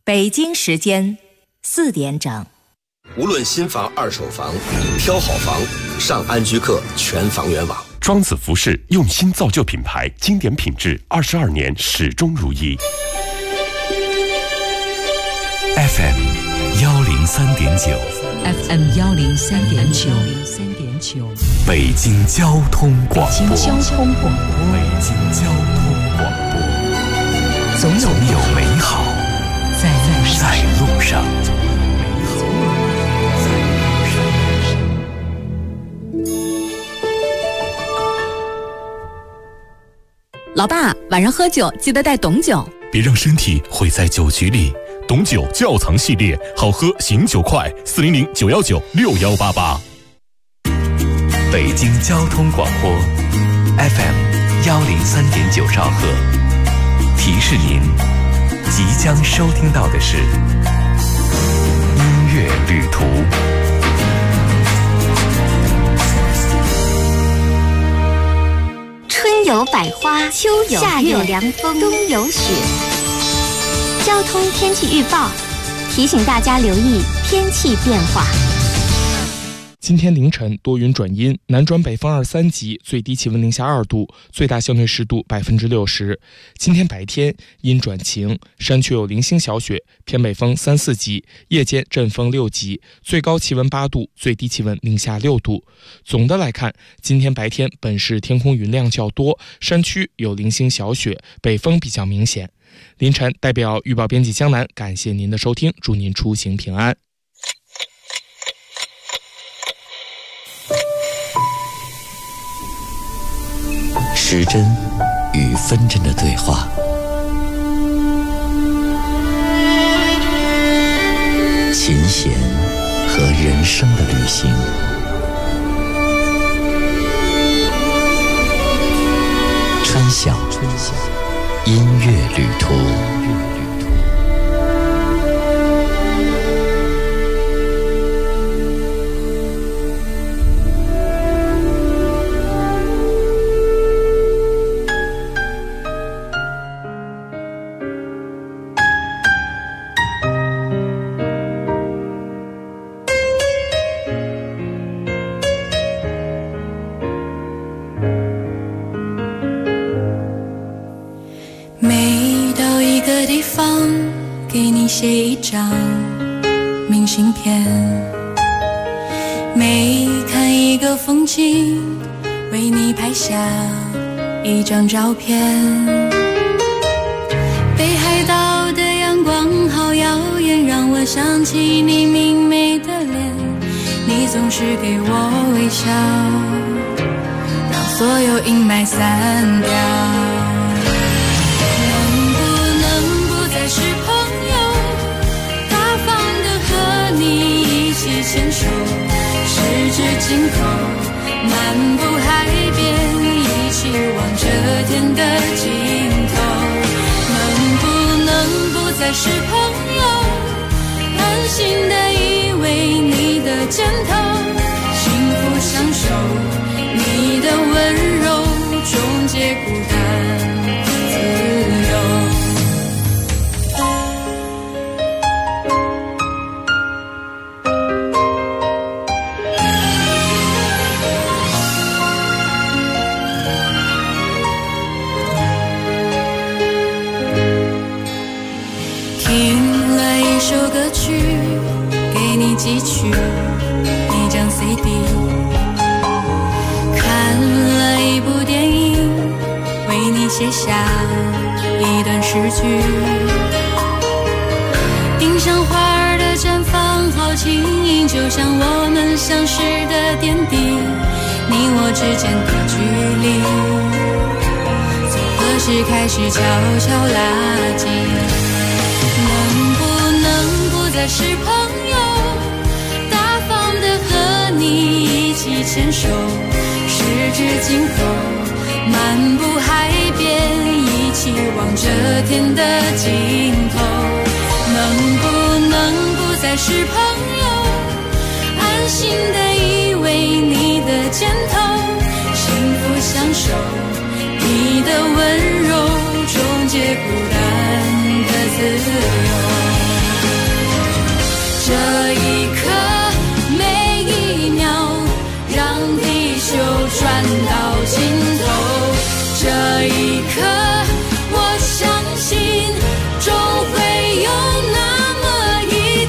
北京时间4点整。 无论新房、二手房，挑好房，上安居客全房源网。 庄子服饰用心造就品牌，经典品质，22年始终如一。 FM 103.9 FM 103.9 北京交通广播。 北京交通广播。 北京交通广播。总有美好在路上。 老爸，晚上喝酒记得带董酒， 别让身体毁在酒局里。董酒窖藏系列，好喝醒酒快，400-919-6188。 北京交通广播 FM 103.9兆赫，提示您即将收听到的是音乐旅途。 春有百花，秋有夏有凉风，冬有雪。交通天气预报提醒大家留意天气变化。 今天凌晨多云转阴，南转北风2、3级，最低气温零下2度，最大相对湿度60%。今天白天阴转晴，山区有零星小雪，偏北风3、4级，夜间阵风6级，最高气温8度，最低气温零下6度。总的来看，今天白天本市天空云量较多，山区有零星小雪，北风比较明显。凌晨代表预报编辑江南，感谢您的收听，祝您出行平安。 时针与分针的对话，琴弦和人生的旅行，春晓音乐旅途。 写一张明信片，每看一个风景，为你拍下一张照片。北海道的阳光好耀眼，让我想起你明媚的脸，你总是给我微笑，让所有阴霾散掉。牵手，十指紧扣，漫步海边，一起望着天的尽头。能不能不再是朋友，安心的依偎你的肩头，幸福相守，你的温柔终结孤单自由。寄去一张 CD， 看了一部电影，为你写下一段诗句。丁香花儿的绽放好轻盈，就像我们相识的点滴，你我之间的距离，从何时开始悄悄拉近？能不能不再是朋友，你一起牵手，十指紧扣，漫步海边，一起望着天的尽头。能不能不再是朋友，安心的依偎你的肩头，幸福相守，你的温柔终结孤单的自由。 转到尽头。这一刻，我相信终会有那么一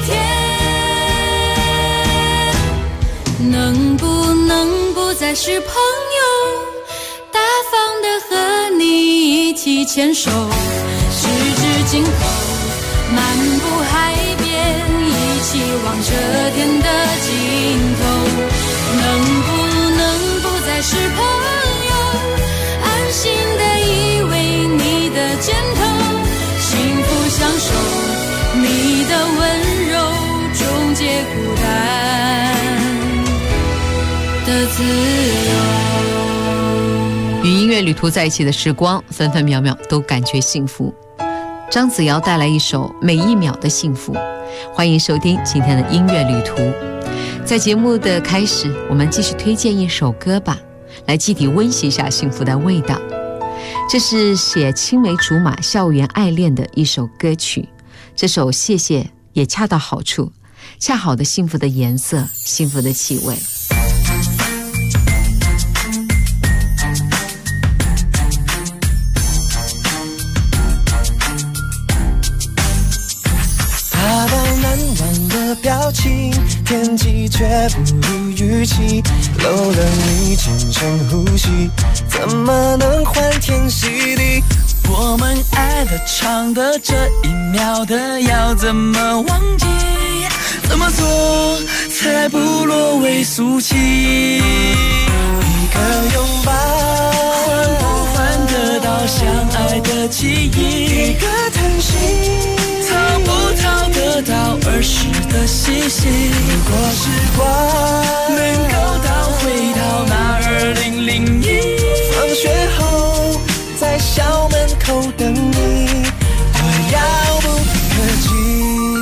天，能不再是朋友，大方的和你一起牵手，十指紧扣，漫步海边，一起望着天的尽头。能不再是朋友，安心的依偎你的肩头，幸福相守，你的温柔终结孤单的自由。 与音乐旅途在一起的时光，分分秒秒都感觉幸福。张子尧带来一首《每一秒的幸福》，欢迎收听今天的音乐旅途。在节目的开始，我们继续推荐一首歌吧，来集体温习一下幸福的味道。这是写青梅竹马校园爱恋的一首歌曲，这首谢谢也恰到好处，恰好的幸福的颜色，幸福的气味。 大到难忘的表情，天气却不如预期，漏了你轻声呼吸，怎么能欢天喜地？ 我们爱的唱的这一秒的要怎么忘记？怎么做才不落为俗气？ 一个拥抱， 换不换得到相爱的记忆？ 一个叹息， 逃不逃得到儿时的嬉戏？ 如果时光能够倒回到那2001， 放学后在校门口等你，我遥不可及。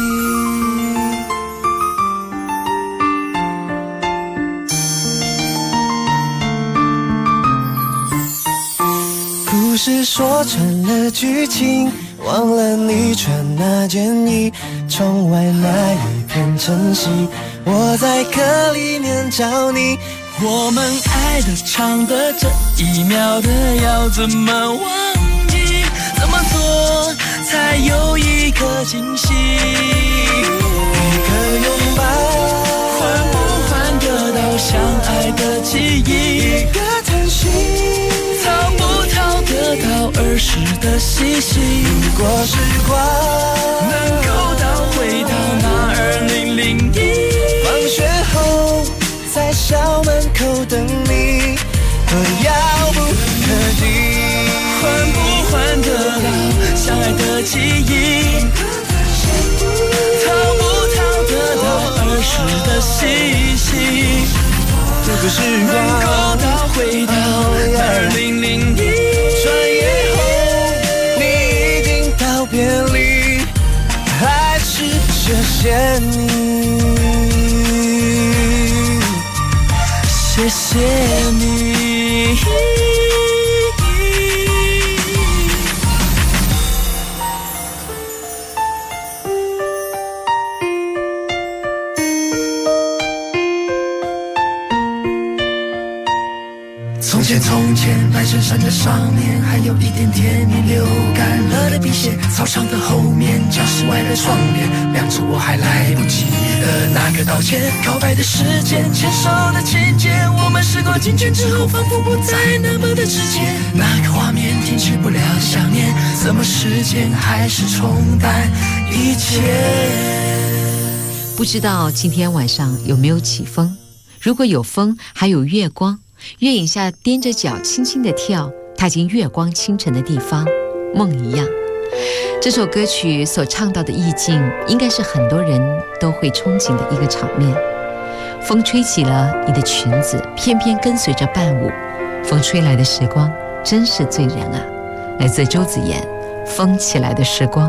故事说穿了剧情，忘了你穿那件衣，窗外那一片晨曦，我在歌里面找你。 我们爱的唱的这一秒的要怎么忘记？怎么做才有一个惊喜？ 一个拥抱， 换不换得到相爱的记忆？ 一个叹息， 逃不逃得到儿时的嬉戏？ 如果时光能够倒回到那2001， 放学后在校门口等你，我遥不可及。 换不换得到相爱的记忆？逃不逃得到儿时的嬉戏？ 如果时光能够倒回到2001， 转眼后你已经到别离，还是谢谢你， 谢谢你。从前白衬衫的上面还有一点点你流干了的笔血，操场的后面，教室外的窗帘，亮着我还来不及的那个道歉。告白的时间，牵手的情节，我们时过境迁之后，仿佛不再那么的直接。那个画面停止不了想念，怎么时间还是冲淡一切？ 不知道今天晚上有没有起风？如果有风，还有月光，月影下踮着脚轻轻地跳，踏进月光清晨的地方，梦一样。这首歌曲所唱到的意境，应该是很多人都会憧憬的一个场面。风吹起了你的裙子，偏偏跟随着伴舞，风吹来的时光真是醉人啊。来自周子妍，风起来的时光。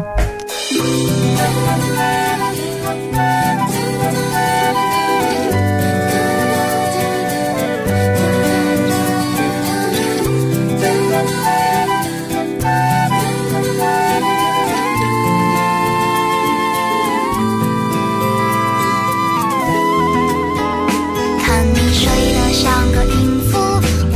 看你睡得像个音符，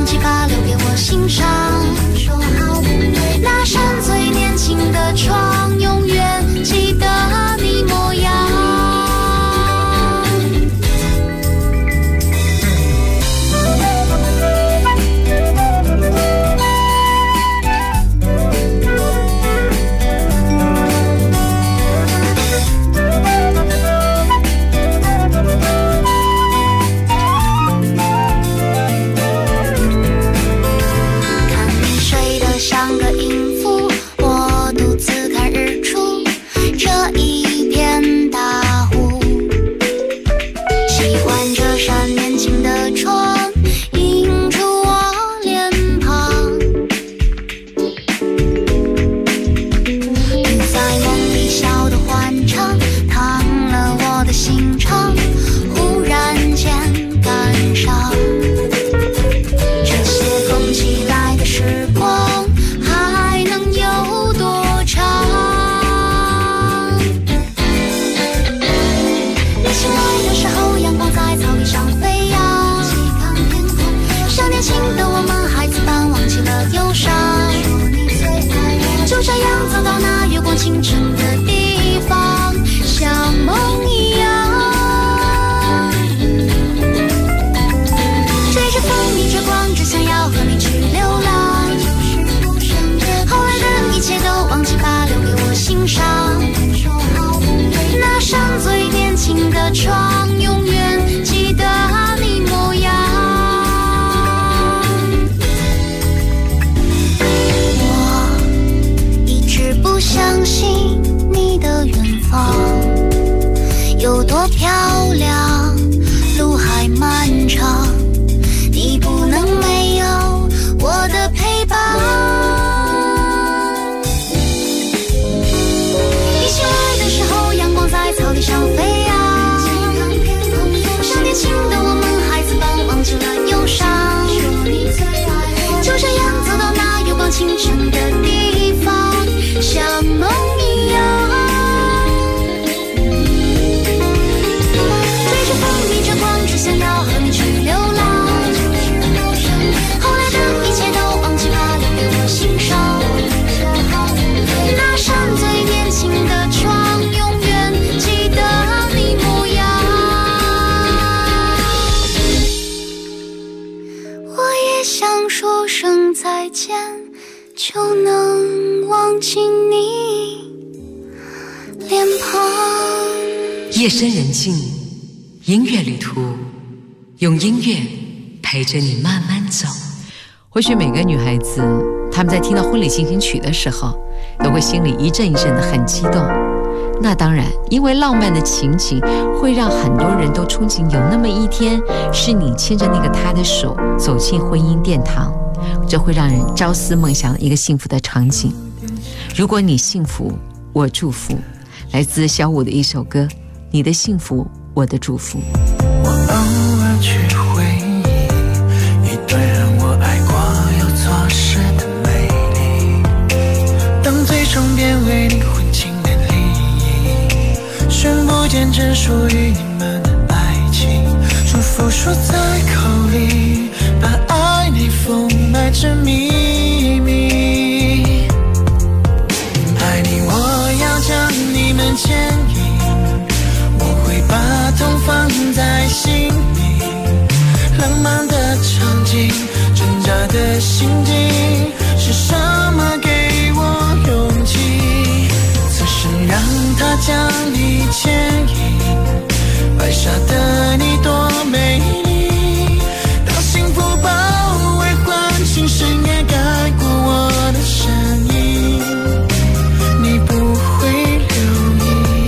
忘记把留给我欣赏。说好不对，那扇最年轻的窗，永远记得你模样。像个音符，我独自看日出，这一片大湖。喜欢这扇年轻的窗，映出我脸庞。你在梦里笑得欢畅，烫了我的心肠，忽然间感伤。这些空起来的时光。就这样走到那月光清澈的地方，像梦一样。追着风，逆着光，只想要和你去流浪。后来的一切都忘记把留给我欣赏。那扇最年轻的窗，永远记得你模样。不相信你的远方有多漂亮，路还漫长，你不能没有我的陪伴。一起来的时候，阳光在草地上飞扬，是年轻的我们孩子般忘记了忧伤。就这样走到那月光清澈的地方，像梦一样。追着风，逆着光，只想要和你去流浪。后来的一切都忘记把留给我欣赏。那扇最年轻的窗，永远记得你模样。我也想说声再见，就能忘记你脸庞。 夜深人静，音乐旅途，用音乐陪着你慢慢走。或许每个女孩子，她们在听到婚礼进行曲的时候，都会心里一阵一阵的很激动。那当然，因为浪漫的情景会让很多人都憧憬有那么一天，是你牵着那个他的手走进婚姻殿堂，这会让人朝思梦想一个幸福的场景。如果你幸福，我祝福。来自小五的一首歌，你的幸福，我的祝福。 我偶尔去回忆一段让我爱过又错失的美丽，当最终变为你婚庆典礼，宣布见证属于你们的爱情，祝福说在口里，把爱你封埋着秘密。爱你我要将你们牵引，我会把痛放在心里，浪漫的场景，挣扎的心境，是什么给我勇气？此生让它将你牵引，白纱的你多美丽，当幸福包围唤醒深夜盖过我的身影，你不会留意。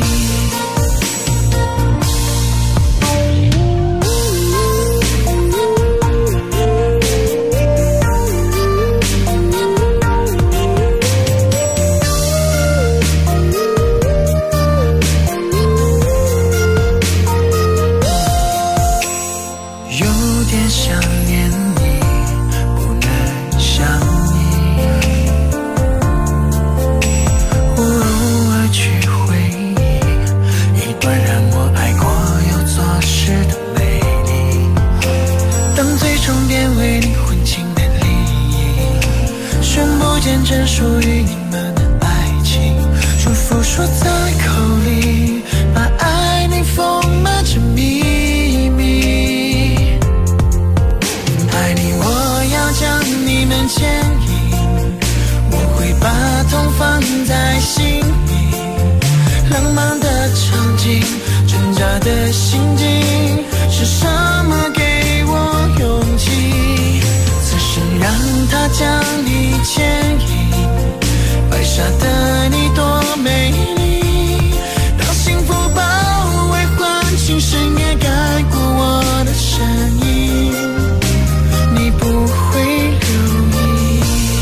真属于你们的爱情，祝福说在口里，把爱你丰满成秘密。爱你我要将你们牵引，我会把痛放在心里，浪漫的场景，挣扎的心境，是什么给我勇气？此生让它将你牵引，白纱的你多美丽，让幸福包围唤醒深夜盖过我的身影，你不会留意。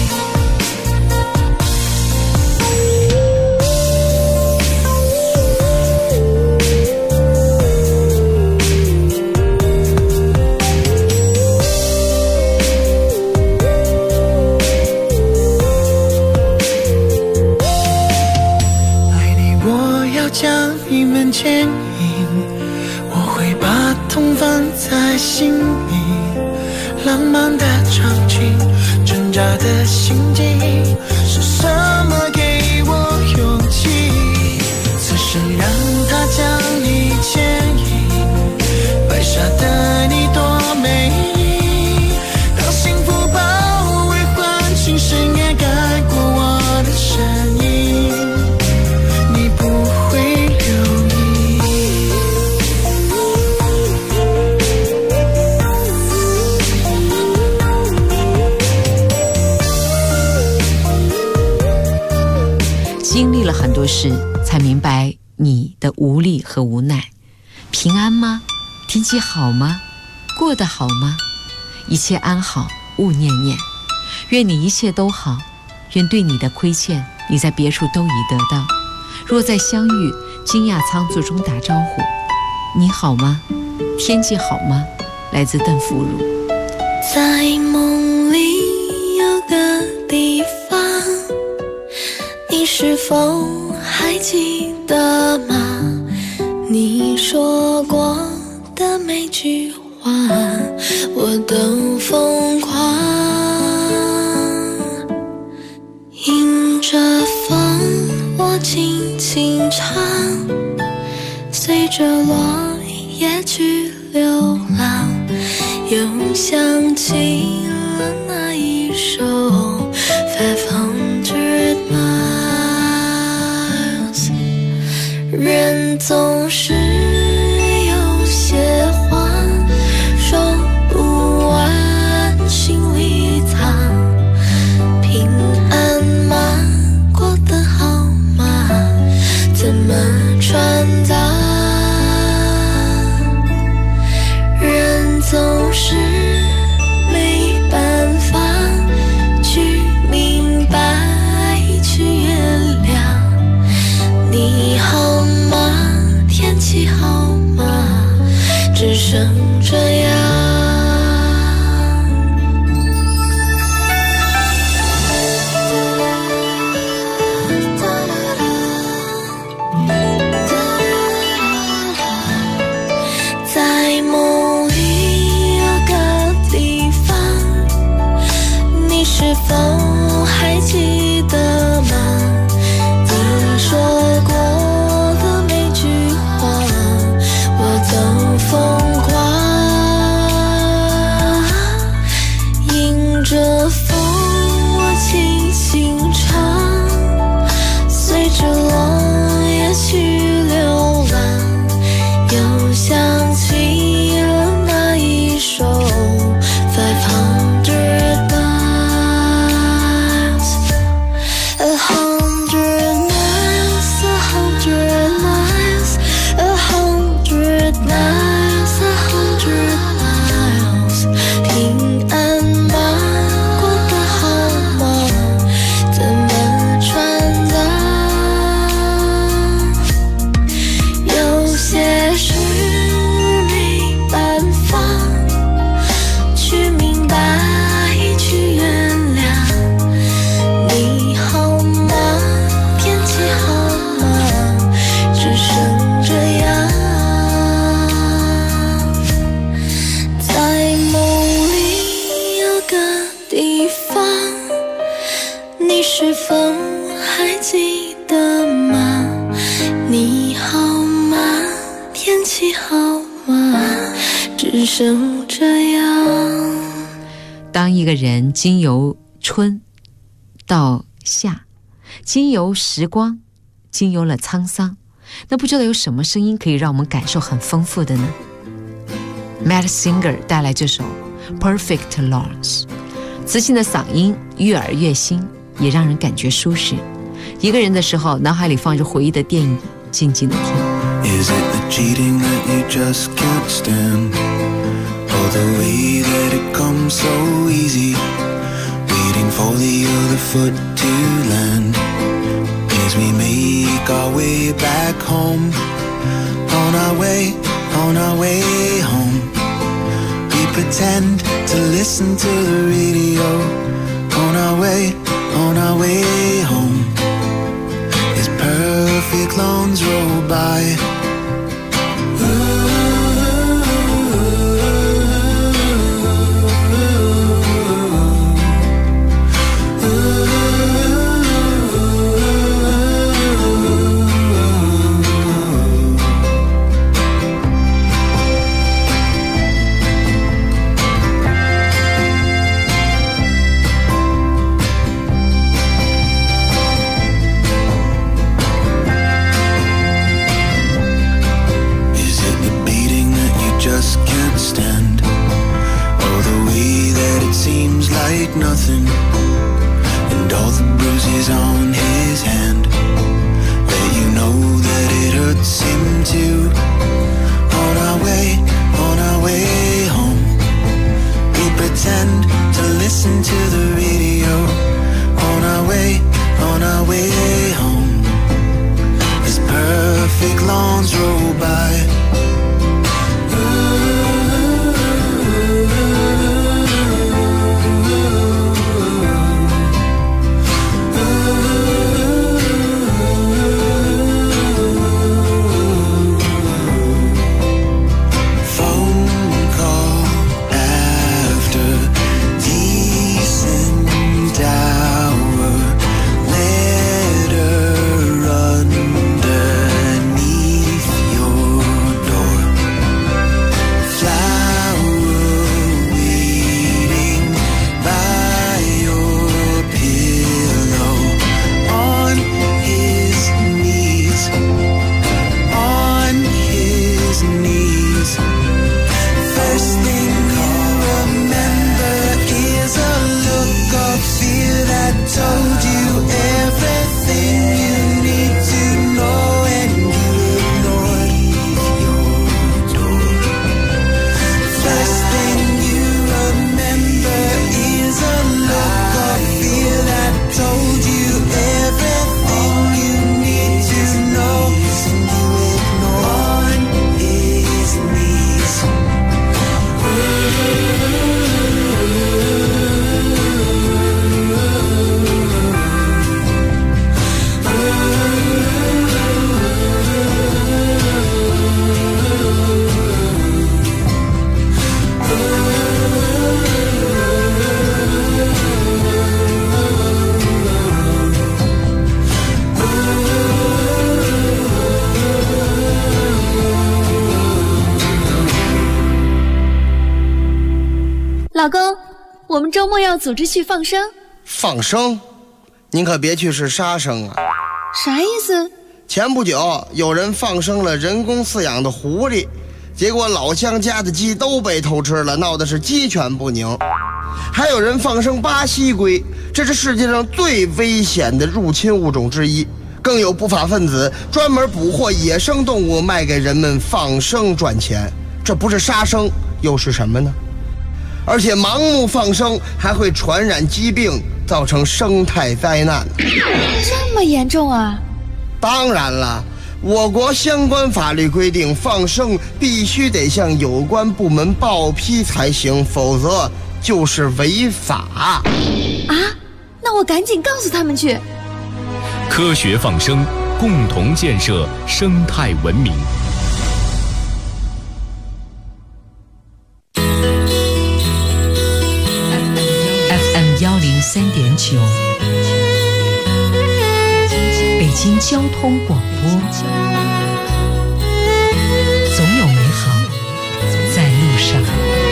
将你们牵引，我会把痛放在心里，浪漫的场景，挣扎的心境，是什么给我勇气？此生让它将你牵引，白纱的你多美丽，让幸福包围唤醒深夜盖过我的身影，你不会经历了很多事，才明白你的无力和无奈。平安吗？天气好吗？过得好吗？一切安好，勿念念。愿你一切都好，愿对你的亏欠，你在别处都已得到。若再相遇，惊讶仓促中打招呼，你好吗？天气好吗？来自邓福如。 在梦里有个地方，你是否还记得吗？你说过的每句话，我都疯狂。迎着风，我轻轻唱，随着落叶去流浪，又想起了那一首 500 miles。 人总是有些话说不完，心里藏。平安吗？过得好吗？怎么传达？人总是没办法去明白，去原谅。你好吗？天气好吗？只剩这样。在梦里有个地方，你是否还记得吗？你说过的每句话，我都疯狂。迎着风，我轻轻唱，随着落叶去流浪，又想起了那一首 500 miles。 100 miles， 100 miles， 100 miles， 100 miles。 平安吗？过得好吗？怎么传达？有些事没办法去明白，去原谅。你好吗？天气好吗？只剩这样。在梦里有个地方，你是否还记得吗？你好吗？天气好吗？只剩这样。 当一个人经由春到夏，经由时光，经由了沧桑，那不知道有什么声音可以让我们感受很丰富的呢？ Matt Singer 带来这首 Perfect Loss， 磁性的嗓音悦耳悦心，也让人感觉舒适。一个人的时候，脑海里放着回忆的电影，静静的听。 Is it the cheating that you just can't stand? Or the way that it comes so easy, waiting for the other foot to land as we make our way back home. On our way home, we pretend to listen to the radio. On our way home, as perfect lawns roll by. Nothing, and all the bruises on his hand let you know that it hurts him too. On our way home, we pretend to listen to the radio. On our way home, as perfect lawns roll by. 老公，我们周末要组织去放生。 放生？您可别去是杀生啊！ 啥意思？ 前不久有人放生了人工饲养的狐狸，结果老乡家的鸡都被偷吃了，闹得是鸡犬不宁。还有人放生巴西龟，这是世界上最危险的入侵物种之一。更有不法分子专门捕获野生动物卖给人们放生赚钱，这不是杀生又是什么呢？而且盲目放生还会传染疾病，造成生态灾难。 这么严重啊？ 当然了，我国相关法律规定，放生必须得向有关部门报批才行，否则就是违法。 啊？那我赶紧告诉他们去。 科学放生，共同建设生态文明。 FM 103.9， 京交通广播，总有美好在路上。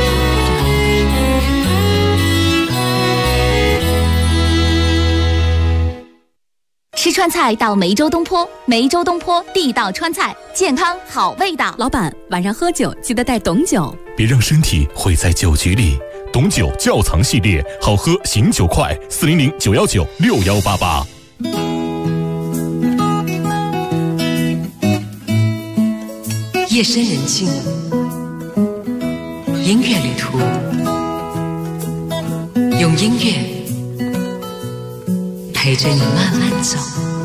吃川菜到梅州东坡，梅州东坡地道川菜，健康好味道。 老板，晚上喝酒记得带董酒， 别让身体毁在酒局里。董酒窖藏系列，好喝醒酒快，400-919-6188。 夜深人静，音乐旅途，用音乐陪着你慢慢走。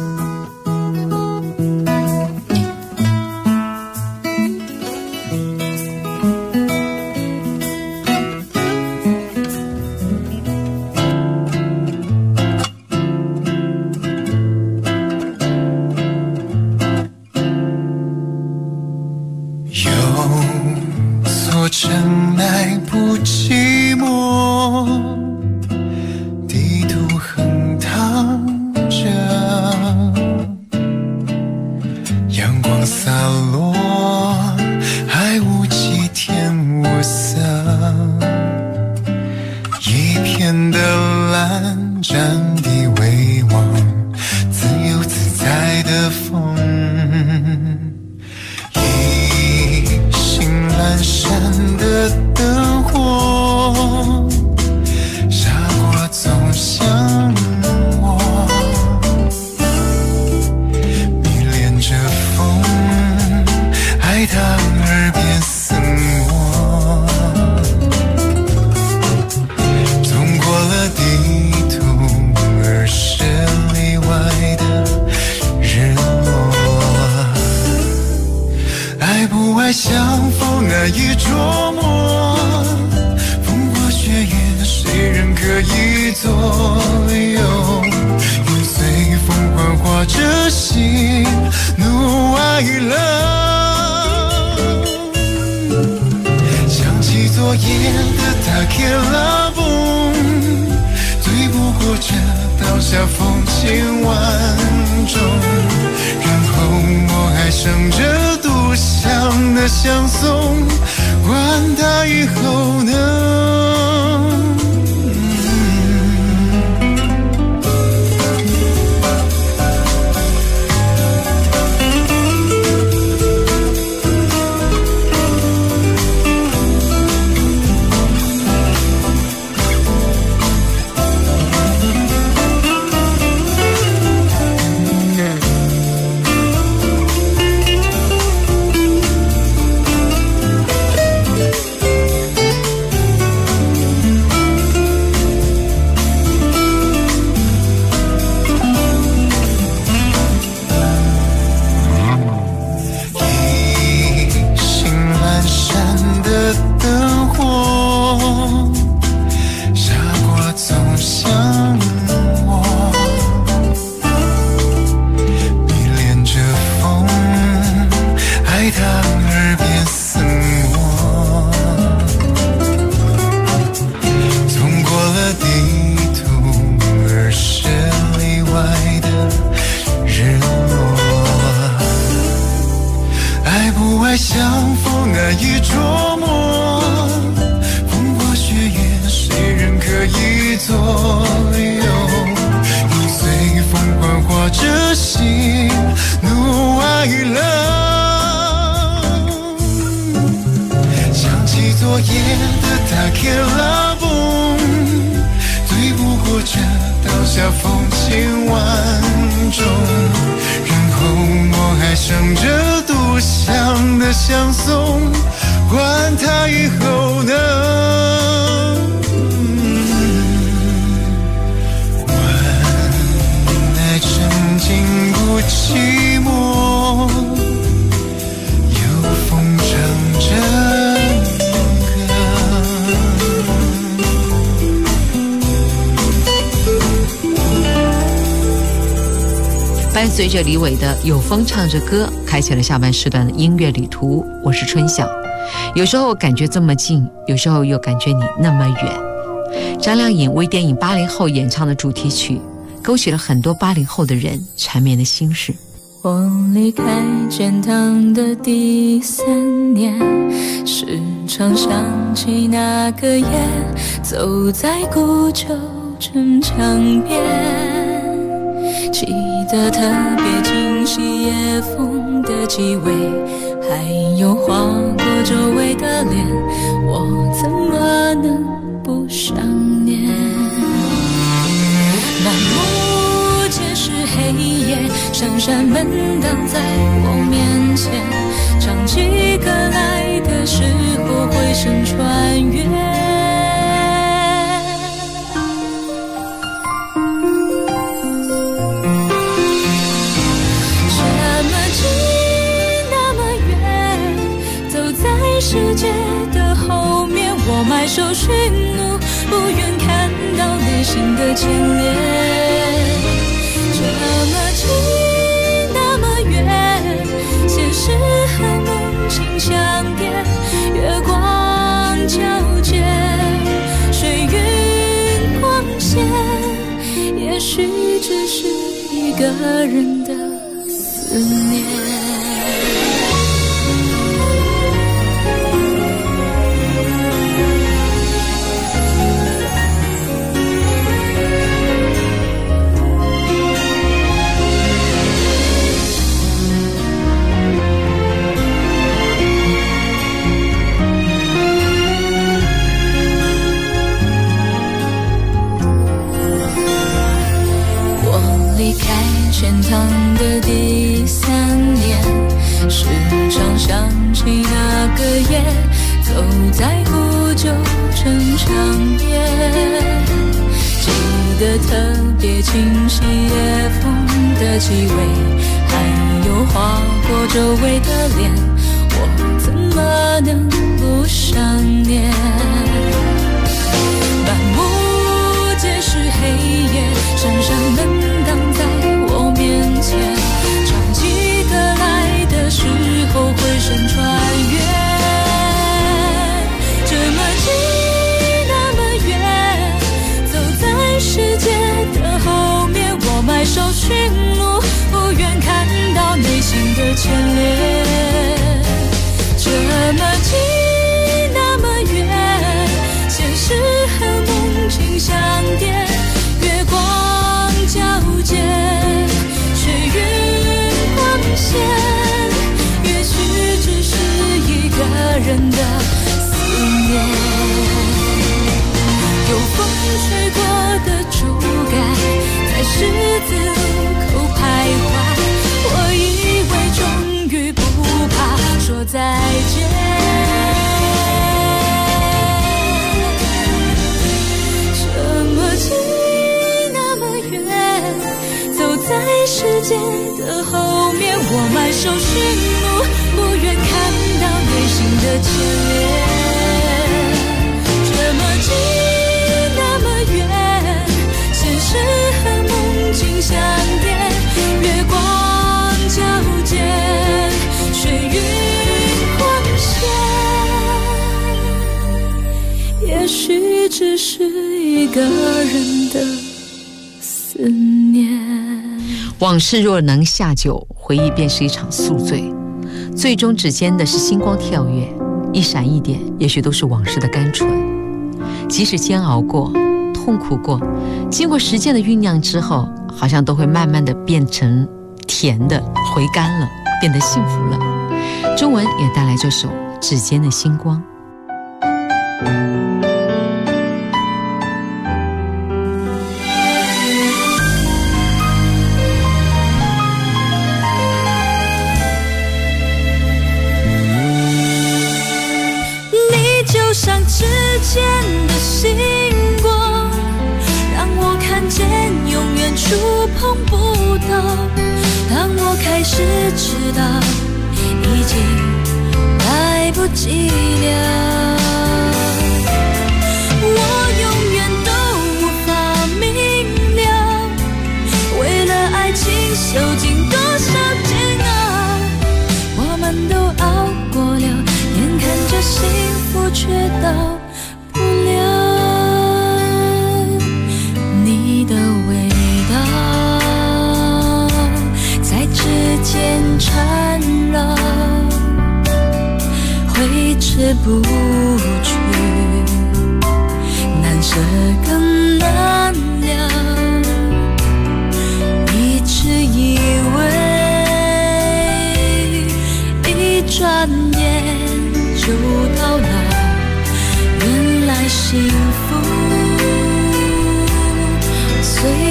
伴随着李伟的《有风唱着歌》，开启了下半时段的音乐旅途。我是春晓。有时候感觉这么近，有时候又感觉你那么远。张靓颖为电影《80后》演唱的主题曲《 勾起了很多80后的人缠绵的心事。 我离开建堂的第3年，时常想起那个夜，走在古旧城墙边，记得特别清晰夜风的气味，还有划过周围的脸，我怎么能不想念？满目皆是黑夜，闪闪门挡在我面前，唱起歌来的时候回声穿越，这么近那么远，走在世界的后面，我埋首寻路，不愿看到内心的牵连。这么近那么远，现实和梦境相叠，月光交界，水云光线，也许只是一个人的思念。天堂的第3年，时常想起那个夜，走在古旧城墙边，记得特别清晰夜风的气味，还有划过周围的脸，我怎么能不想念？满目皆是黑夜，闪闪门挡在我面前，唱起歌来的时候回声穿越，这么近那么远，走在世界的后面，我埋首寻路，不愿看到内心的牵连。这么近那么远，现实和梦境相叠，月光交界，水云光线，也许只是一个人的思念。有风吹过的竹竿，在十字路口徘徊，我以为终于不怕说再见。这么近那么远，走在世界的后面，我埋首寻路，不愿看到内心的牵连。这么近那么远，现实和梦境相叠，月光交界，水云光线，也许只是一个人的思念。 往事若能下酒，回忆便是一场宿醉，最终指尖的是星光跳跃，一闪一点，也许都是往事的甘醇。即使煎熬过，痛苦过，经过时间的酝酿之后，好像都会慢慢的变成甜的，回甘了，变得幸福了。中文也带来这首《指尖的星光》。 就像指尖的星光，让我看见永远触碰不到。当我开始知道，已经来不及了。我永远都无法明了，为了爱情受尽多少煎熬，我们都熬过了，眼看着幸福却到不了你的味道。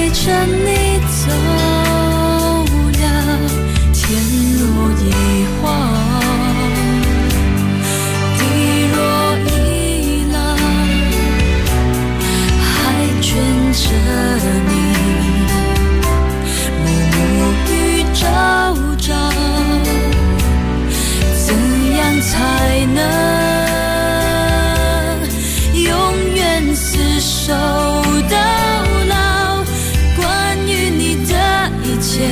随着你走了，天若一晃，地若一浪，还卷着你，暮暮与朝朝，怎样才能永远厮守到老？关于你的一切，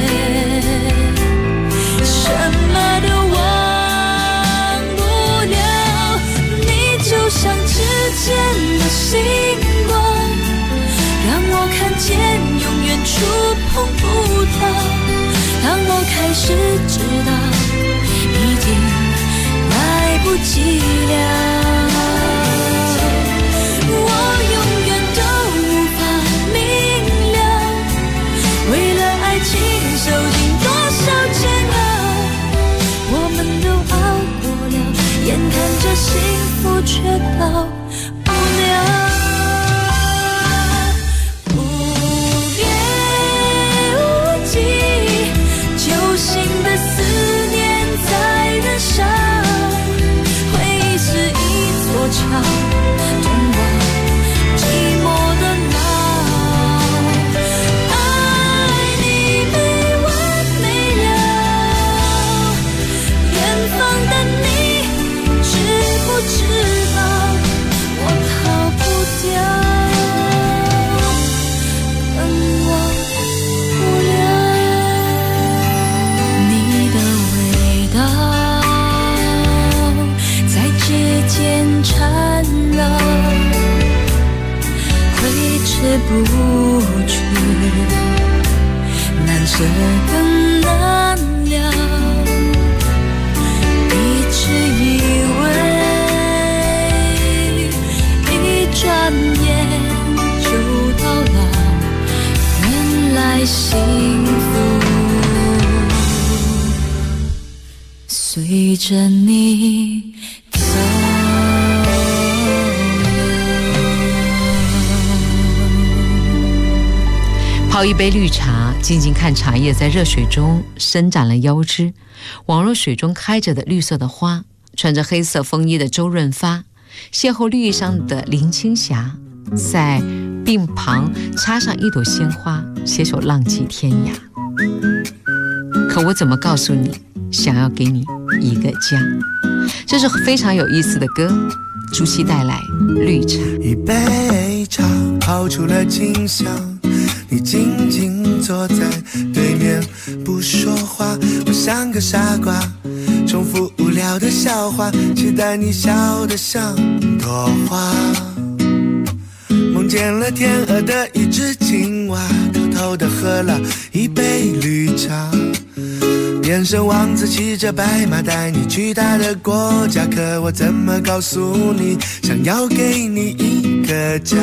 什么都忘不了。你就像指尖的星光，让我看见永远触碰不到。当我开始知道已经来不及了，我永远都无法明了，为了爱情受尽多少煎熬，我们都熬过了，眼看着幸福却到不了。桥通往寂寞的牢，爱你没完没了，远方的你知不知道，我逃不掉，更忘不了你的味道，在指尖缠绕，挥之不去，难舍更难了。一直以为一转眼就到老，原来幸福随着你走。 泡一杯绿茶，静静看茶叶在热水中伸展了腰肢，宛若水中开着的绿色的花。穿着黑色风衣的周润发，邂逅绿意上的林青霞，在鬓旁插上一朵鲜花，携手浪迹天涯。可我怎么告诉你，想要给你一个家？这是非常有意思的歌。朱熹带来绿茶。 一杯茶泡出了清香，你静静坐在对面不说话，我像个傻瓜，重复无聊的笑话，期待你笑得像朵花。梦见了天鹅的一只青蛙，偷偷地喝了一杯绿茶，变身王子骑着白马带你去他的国家，可我怎么告诉你，想要给你一个家。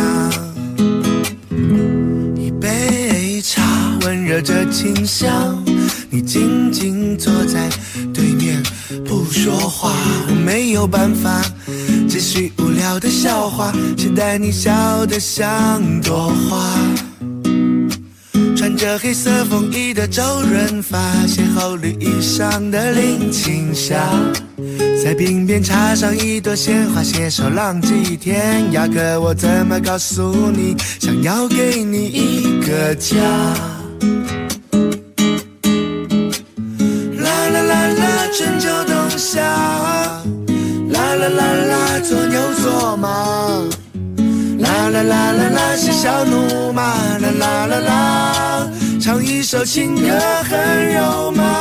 一杯茶温热着清香，你静静坐在对面不说话，我没有办法继续无聊的笑话，期待你笑得像朵花。穿着黑色风衣的周润发，邂逅绿衣上的林青霞，在鬓边插上一朵鲜花，携手浪迹天涯，可我怎么告诉你，想要给你一个家。啦啦啦啦，春秋冬夏，啦啦啦啦，做牛做马，啦啦啦啦啦，嬉笑怒骂，啦啦啦啦，唱一首情歌很肉麻。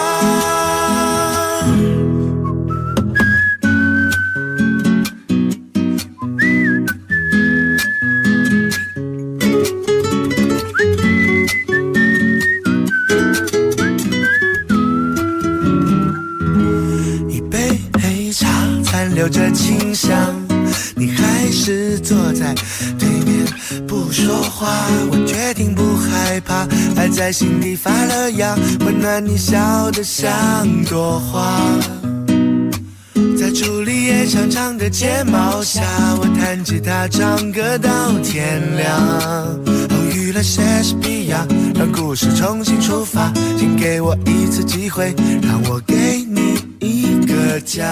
一杯黑茶残留着清香，你还是坐在对面不说话，我决定不害怕，爱在心底发了芽，温暖你笑得像朵花。在朱丽叶长长的睫毛下，我弹吉他唱歌到天亮，偶遇了了些许必要，让故事重新出发，请给我一次机会，让我给你一个家。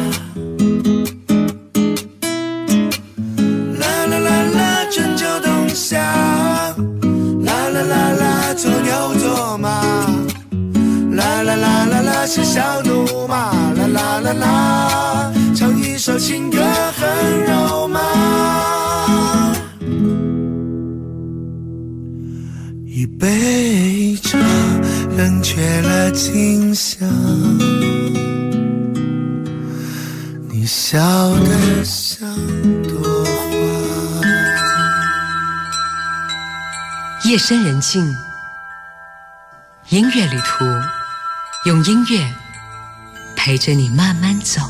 啦啦啦啦，春秋冬夏，啦啦啦啦，做牛做马，啦啦啦啦啦，是小怒马，啦啦啦啦，唱一首情歌很肉麻。一杯茶，冷却了清香，你笑得像朵花。 夜深人静，音乐旅途，用音乐陪着你慢慢走。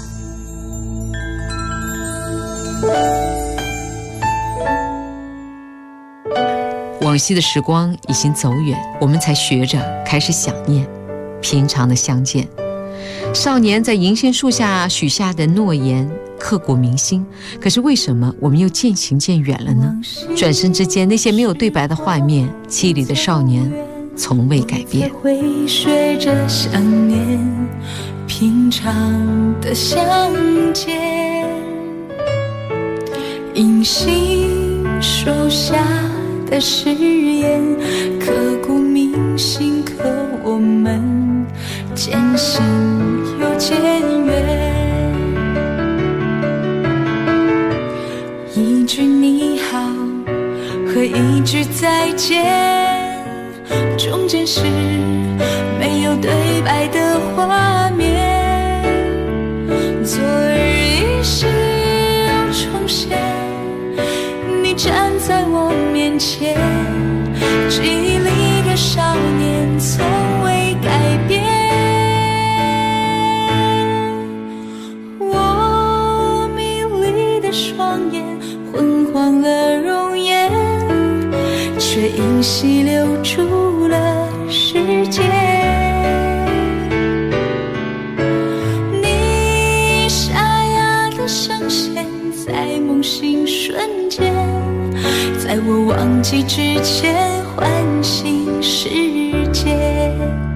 往昔的时光已经走远，我们才学着开始想念平常的相见。少年在银杏树下许下的诺言刻骨铭心，可是为什么我们又渐行渐远了呢？转身之间，那些没有对白的画面，凄厉的少年从未改变。 会学着想念平常的相见，银杏树下的誓言刻骨铭心，可我们渐行又渐远。一句你好和一句再见，中间是没有对白的画面，昨日依稀又重现，你站在我面前，记忆里的少年从未改变。我迷离的双眼，昏黄了容颜，却依稀留住了时间。你沙哑的声线，在梦醒瞬间，在我忘记之前唤醒世界。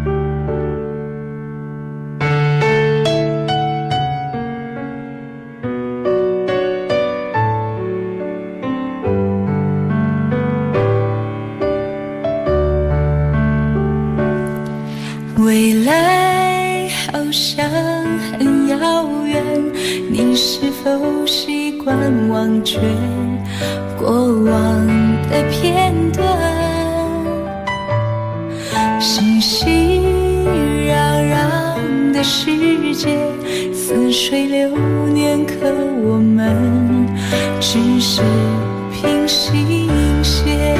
未来好像很遥远，你是否习惯忘却过往的片段？熙熙攘攘的世界，似水流年，可我们只是凭新鲜。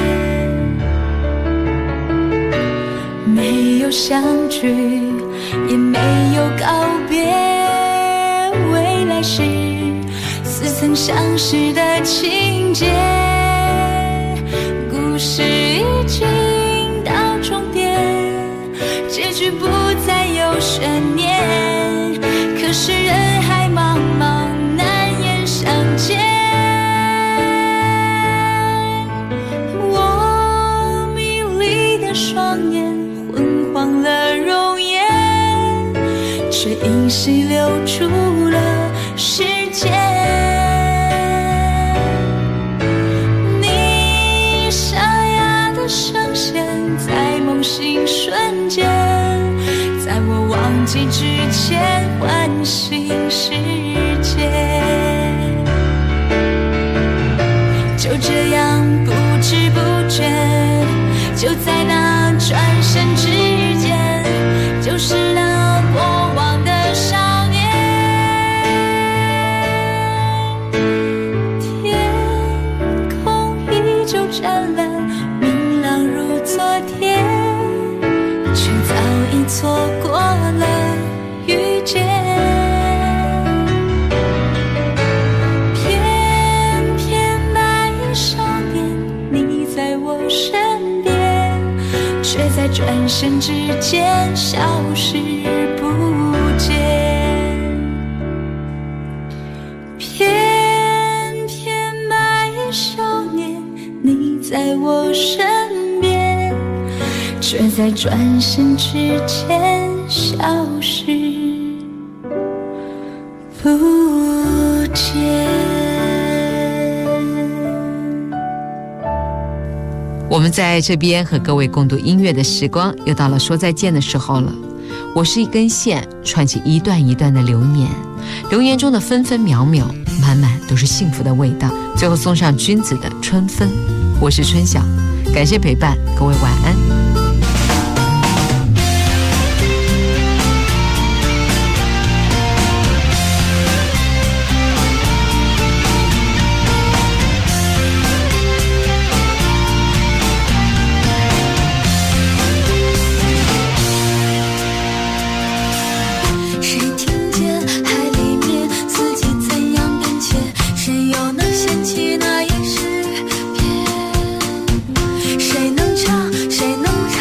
没有相聚，也没有告别，未来是似曾相识的情节。故事已经到终点，结局不再有悬念，可是人海茫茫，难言相见。我迷离的双眼，昏黄了容颜，却依稀留住了时间。你沙哑的声线，在梦醒瞬间，在我忘记之前唤醒世界。就这样不知不觉，就在那转身之间，就是那过往的少年。天空依旧湛蓝，明朗如昨天，却早已错过了遇见。偏偏白衣少年，你在我身边，却在转身之间消失不见。偏偏白衣少年，你在我身边， 却在转身之间消失不见。 我们在这边和各位共度音乐的时光，又到了说再见的时候了。我是一根线，串起一段一段的流年，流年中的分分秒秒，满满都是幸福的味道。最后送上君子的春分。我是春晓，感谢陪伴，各位晚安。 谁能唱，谁能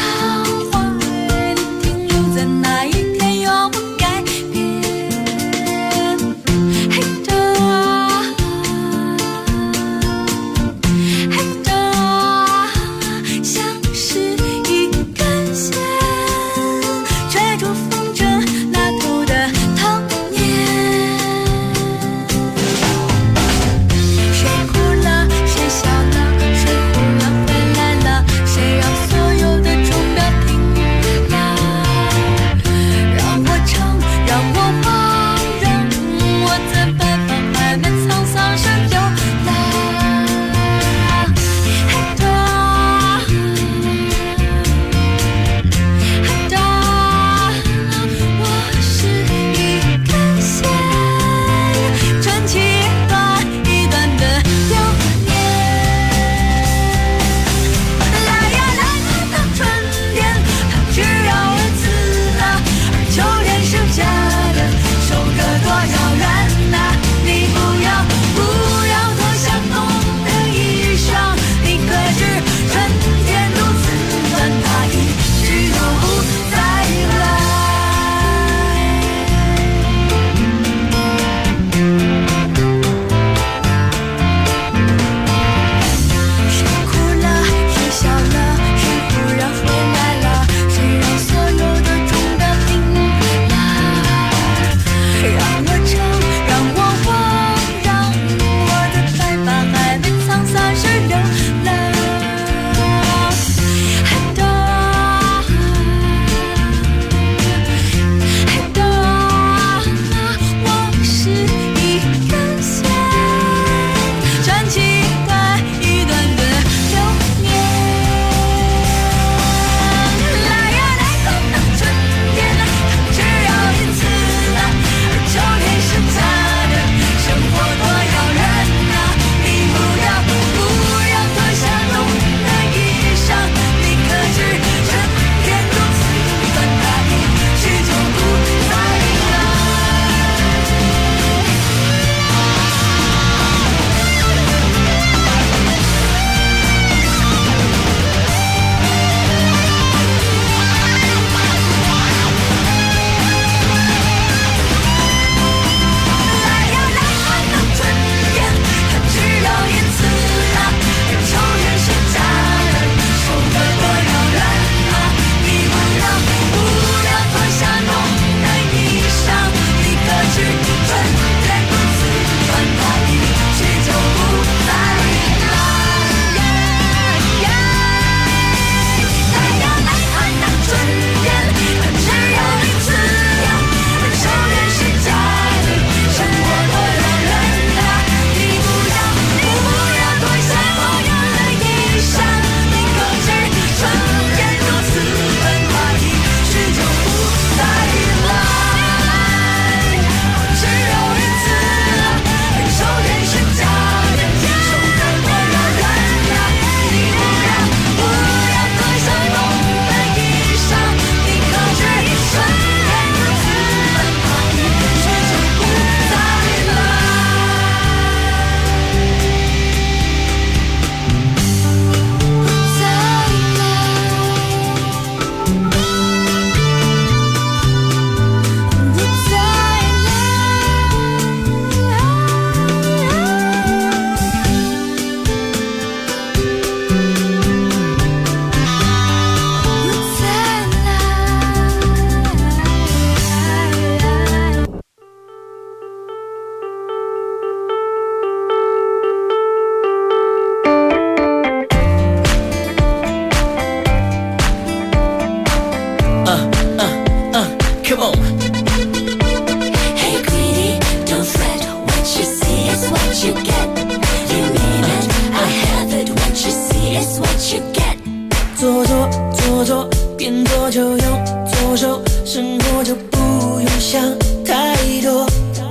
做做做做，边做就用左手，生活就不用想太多。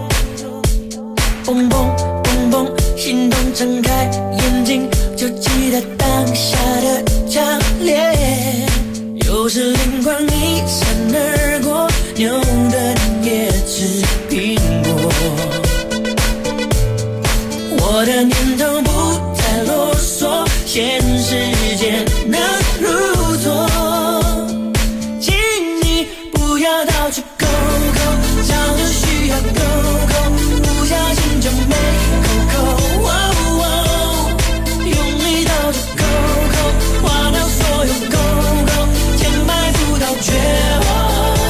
蹦蹦蹦蹦，心动睁开眼睛，就记得当下的强烈。有时灵光一闪而过，牛的人也吃苹果。我的念头不再啰嗦，现实间能如昨。请你不要到处勾勾，早就需要勾勾，不小心就没勾勾。用力到处勾勾，花掉所有勾勾，钱买不到绝望。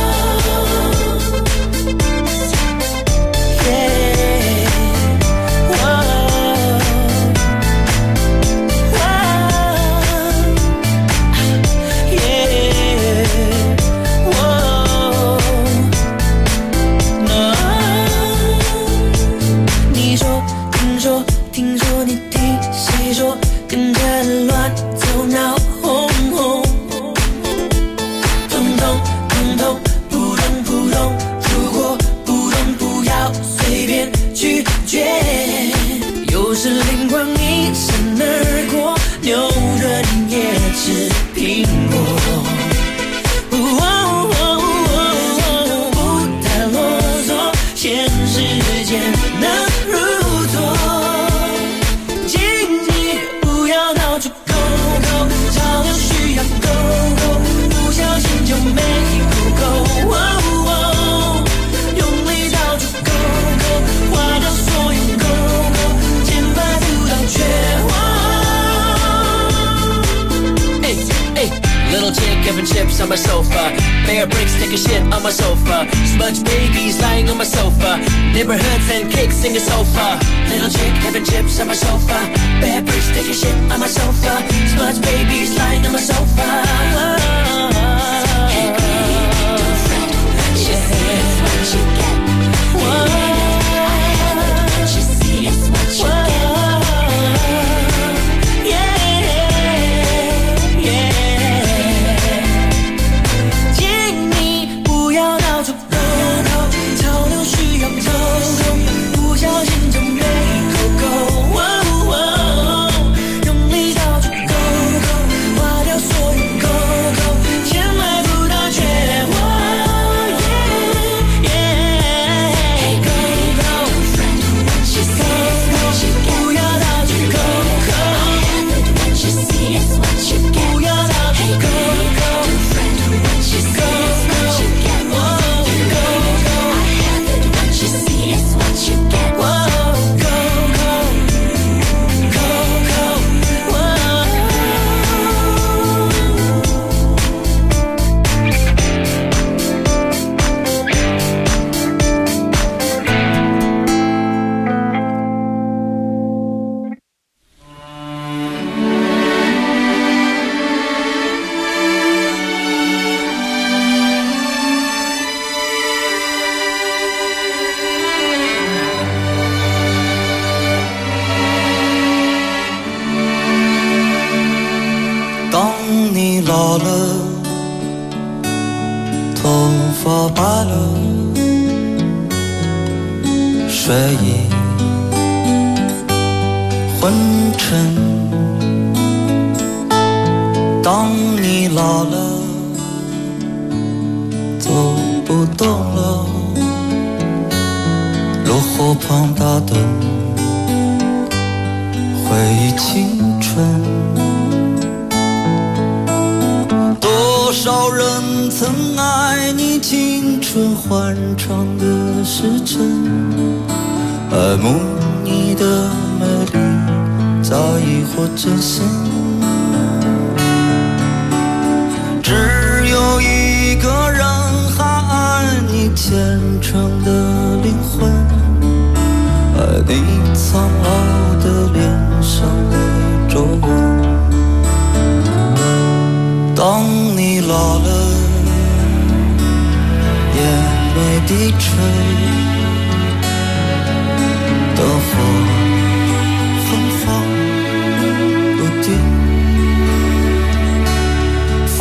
Chips on my sofa, bear bricks take a shit on my sofa, smudge babies lying on my sofa, neighborhoods and cakes singing sofa. Little chick having chips on my sofa, bear bricks take a shit on my sofa, smudge babies lying on my sofa. Hey girl, don't fret, what you see is what you get. I have it, what you see is what you get.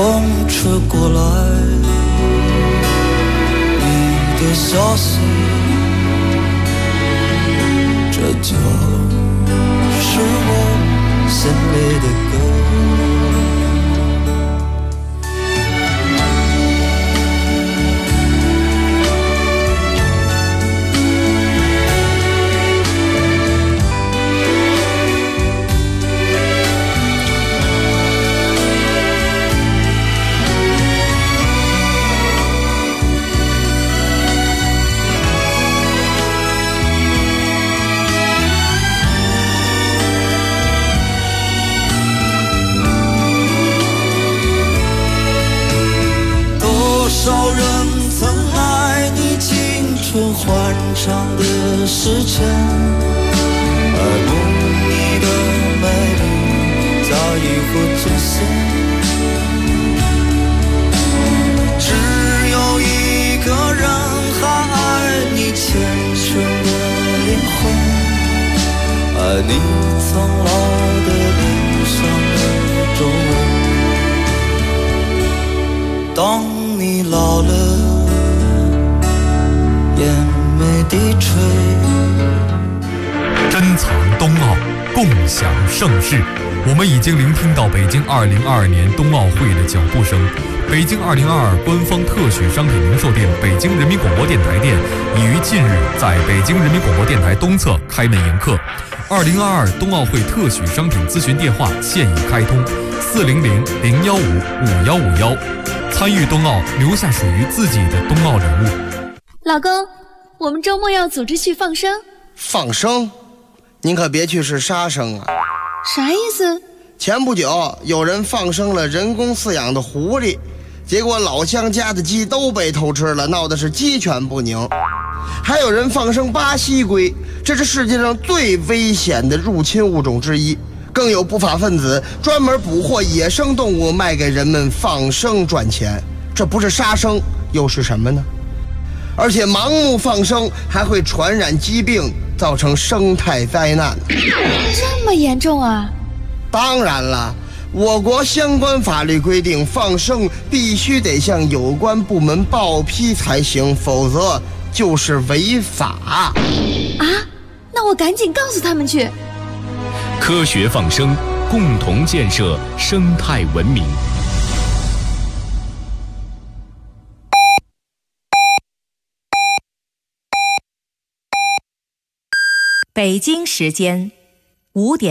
风吹过来，你的消息，这就是我心里的歌。多少人曾爱你青春欢畅的时间，而不你的美丽早已不出现。只有一个人还爱你虔诚的灵魂，爱你苍老的脸上的皱纹。当你老了，眼眉低垂， 珍藏冬奥，共享盛世。我们已经聆听到北京2022年冬奥会的脚步声。北京2022官方特许商品零售店北京人民广播电台店已于近日在北京人民广播电台东侧开门迎客。2022冬奥会特许商品咨询电话现已开通，400-015-5151。参与冬奥，留下属于自己的冬奥礼物。 老公，我们周末要组织去放生。 放生？您可别去是杀生啊！ 啥意思？ 前不久有人放生了人工饲养的狐狸，结果老乡家的鸡都被偷吃了，闹得是鸡犬不宁。还有人放生巴西龟，这是世界上最危险的入侵物种之一。更有不法分子专门捕获野生动物卖给人们放生赚钱，这不是杀生又是什么呢？而且盲目放生还会传染疾病，造成生态灾难。 这么严重啊？ 当然了，我国相关法律规定，放生必须得向有关部门报批才行，否则就是违法。 啊？那我赶紧告诉他们去。 科学放生，共同建设生态文明。 北京时间5点。